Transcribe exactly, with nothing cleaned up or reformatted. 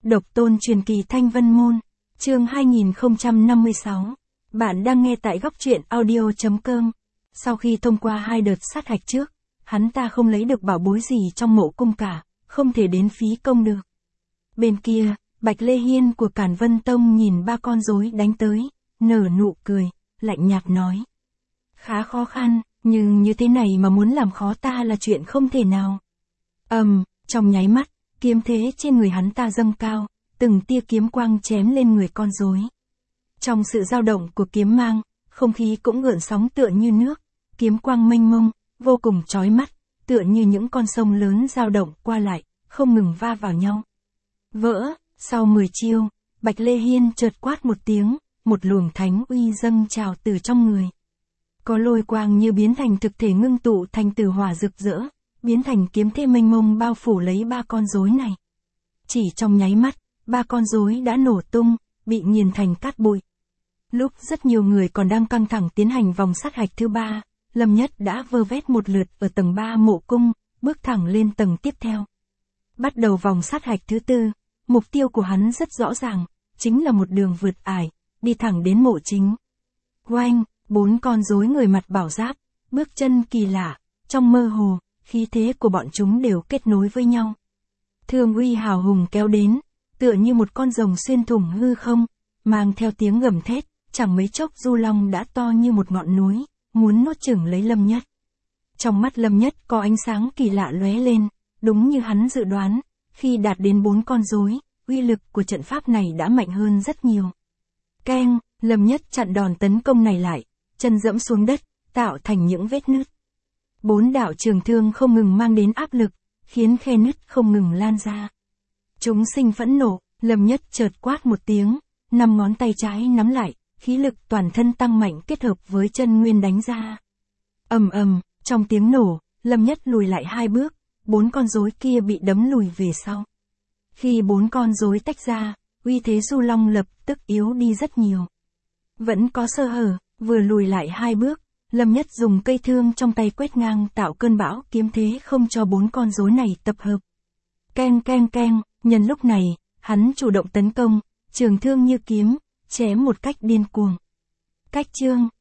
Độc tôn truyền kỳ Thanh Vân Môn, chương hai nghìn không trăm năm mươi sáu. Bạn đang nghe tại góc truyện audio chấm com. Sau khi thông qua hai đợt sát hạch trước, hắn ta không lấy được bảo bối gì trong mộ cung cả, không thể đến phí công được. Bên kia, Bạch Lê Hiên của Cản Vân Tông nhìn ba con rối đánh tới, nở nụ cười, lạnh nhạt nói. Khá khó khăn, nhưng như thế này mà muốn làm khó ta là chuyện không thể nào. Ầm, um, trong nháy mắt, kiếm thế trên người hắn ta dâng cao, từng tia kiếm quang chém lên người con rối. Trong sự dao động của kiếm mang, không khí cũng gợn sóng tựa như nước, kiếm quang mênh mông, vô cùng chói mắt, tựa như những con sông lớn dao động qua lại, không ngừng va vào nhau. Vỡ, sau mười chiêu, Bạch Lê Hiên chợt quát một tiếng, một luồng thánh uy dâng trào từ trong người. Có lôi quang như biến thành thực thể ngưng tụ thành tử hỏa rực rỡ, biến thành kiếm thế mênh mông bao phủ lấy ba con rối này. Chỉ trong nháy mắt, ba con rối đã nổ tung, bị nghiền thành cát bụi. Lúc rất nhiều người còn đang căng thẳng tiến hành vòng sát hạch thứ ba, Lâm Nhất đã vơ vét một lượt ở tầng ba mộ cung, bước thẳng lên tầng tiếp theo. Bắt đầu vòng sát hạch thứ tư, mục tiêu của hắn rất rõ ràng, chính là một đường vượt ải, đi thẳng đến mộ chính. Oanh, bốn con rối người mặt bảo giáp, bước chân kỳ lạ, trong mơ hồ, khí thế của bọn chúng đều kết nối với nhau. Thương uy hào hùng kéo đến, tựa như một con rồng xuyên thủng hư không, mang theo tiếng gầm thét, chẳng mấy chốc Du Long đã to như một ngọn núi, muốn nuốt chửng lấy Lâm Nhất. Trong mắt Lâm Nhất có ánh sáng kỳ lạ lóe lên, đúng như hắn dự đoán, khi đạt đến bốn con rối, uy lực của trận pháp này đã mạnh hơn rất nhiều. Keng, Lâm Nhất chặn đòn tấn công này lại, chân dẫm xuống đất, tạo thành những vết nứt. Bốn đạo trường thương không ngừng mang đến áp lực, khiến khe nứt không ngừng lan ra. Chúng sinh phẫn nộ, Lâm Nhất chợt quát một tiếng, năm ngón tay trái nắm lại, khí lực toàn thân tăng mạnh kết hợp với chân nguyên đánh ra. Ầm ầm, trong tiếng nổ, Lâm Nhất lùi lại hai bước, bốn con rối kia bị đấm lùi về sau. Khi bốn con rối tách ra, uy thế Du Long lập tức yếu đi rất nhiều. Vẫn có sơ hở, vừa lùi lại hai bước, Lâm Nhất dùng cây thương trong tay quét ngang tạo cơn bão kiếm thế không cho bốn con rối này tập hợp. Keng keng keng, nhân lúc này, hắn chủ động tấn công, trường thương như kiếm, chém một cách điên cuồng. Cách chương,